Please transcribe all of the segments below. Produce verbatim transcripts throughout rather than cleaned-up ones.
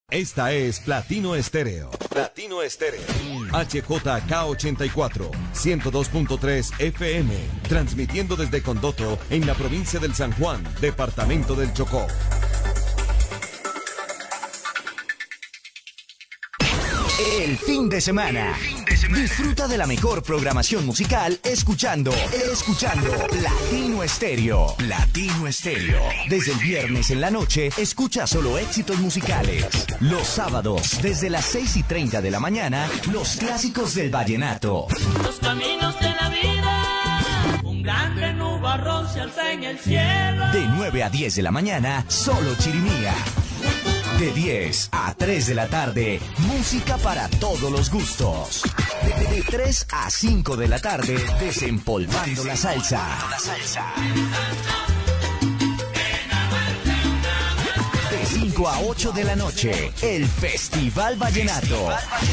Esta es Platino Estéreo. Platino Estéreo. H J K ochenta y cuatro, ciento dos punto tres F M. Transmitiendo desde Condoto, en la provincia del San Juan, departamento del Chocó. El fin de semana. Disfruta de la mejor programación musical escuchando, escuchando Platino Estéreo. Platino Estéreo. Desde el viernes en la noche, escucha solo éxitos musicales. Los sábados, desde las seis y treinta de la mañana, los clásicos del vallenato. Los caminos de la vida, un grande nubarrón se alza en el cielo. De nueve a diez de la mañana, solo chirimía. De diez a tres de la tarde, música para todos los gustos. De, de tres a cinco de la tarde, desempolvando la salsa. De cinco a ocho de la noche, el Festival Vallenato.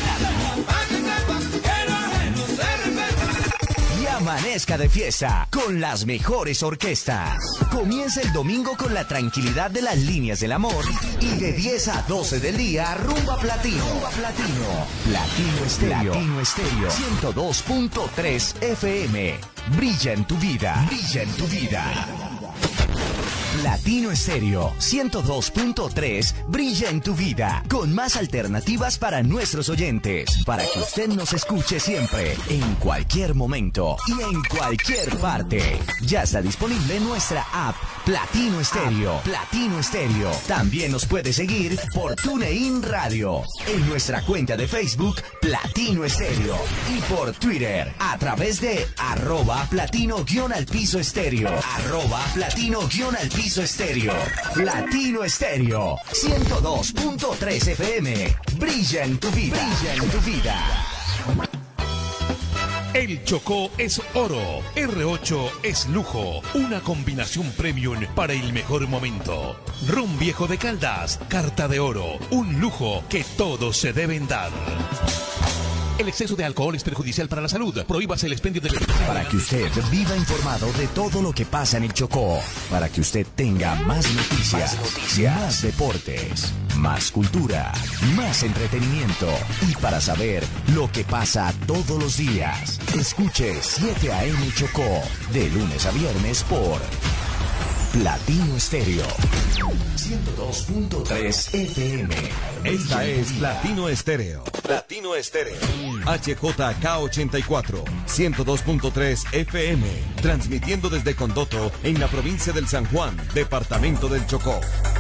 Y amanezca de fiesta con las mejores orquestas. Comienza el domingo con la tranquilidad de las líneas del amor y de diez a doce del día, rumba platino. Rumba platino. Platino Estéreo. Platino Estéreo. ciento dos punto tres F M. Brilla en tu vida. Brilla en tu vida. Platino Estéreo ciento dos punto tres brilla en tu vida, con más alternativas para nuestros oyentes, para que usted nos escuche siempre, en cualquier momento y en cualquier parte. Ya está disponible nuestra app Platino Estéreo. Platino Estéreo. También nos puede seguir por TuneIn Radio, en nuestra cuenta de Facebook Platino Estéreo y por Twitter a través de arroba platino guión al piso estéreo. Arroba platino guión al piso Estéreo. Platino Estéreo ciento dos punto tres F M. Brilla en tu vida. Brilla en tu vida. El Chocó es oro, R ocho es lujo, una combinación premium para el mejor momento. Ron Viejo de Caldas, carta de oro, un lujo que todos se deben dar. El exceso de alcohol es perjudicial para la salud. Prohíbase el expendio de bebidas. Para que usted viva informado de todo lo que pasa en el Chocó. Para que usted tenga más noticias, más, noticias. más deportes, más cultura, más entretenimiento. Y para saber lo que pasa todos los días. Escuche siete A M Chocó, de lunes a viernes por Platino Estéreo ciento dos punto tres F M. Esta es Platino Estéreo. Platino Estéreo. H J K ochenta y cuatro, ciento dos punto tres F M. Transmitiendo desde Condoto, en la provincia del San Juan, departamento del Chocó.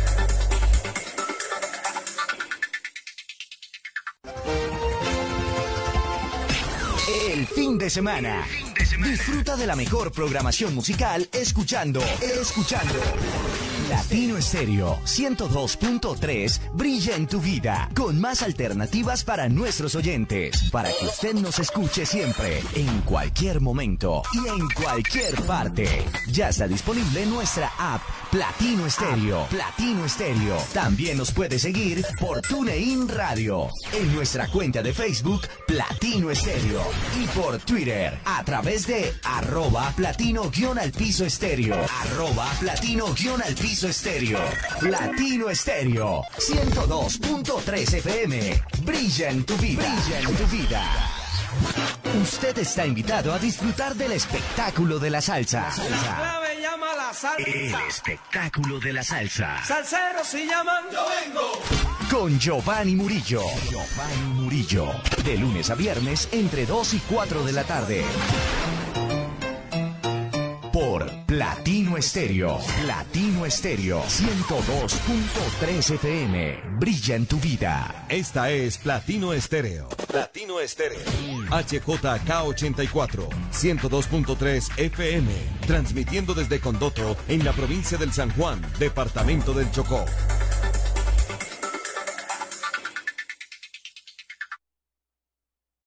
El fin de semana. Disfruta de la mejor programación musical escuchando, escuchando. Platino Estéreo ciento dos punto tres brilla en tu vida, con más alternativas para nuestros oyentes, para que usted nos escuche siempre, en cualquier momento y en cualquier parte. Ya está disponible nuestra app Platino Estéreo. Platino Estéreo. También nos puede seguir por TuneIn Radio, en nuestra cuenta de Facebook Platino Estéreo y por Twitter a través de arroba platino guión al piso estéreo. Arroba platino guión al piso estéreo. Platino Estéreo ciento dos punto tres F M. Brilla en tu vida. Brilla en tu vida. Usted está invitado a disfrutar del espectáculo de la salsa. La clave llama la salsa. El espectáculo de la salsa. Salseros si llaman, yo vengo. Con Giovanni Murillo. Giovanni Murillo. De lunes a viernes entre dos y cuatro de la tarde. Por Platino Estéreo. Platino Estéreo ciento dos punto tres F M. Brilla en tu vida. Esta es Platino Estéreo. Platino Estéreo. H J K ochenta y cuatro, ciento dos punto tres F M. Transmitiendo desde Condoto, en la provincia del San Juan, departamento del Chocó.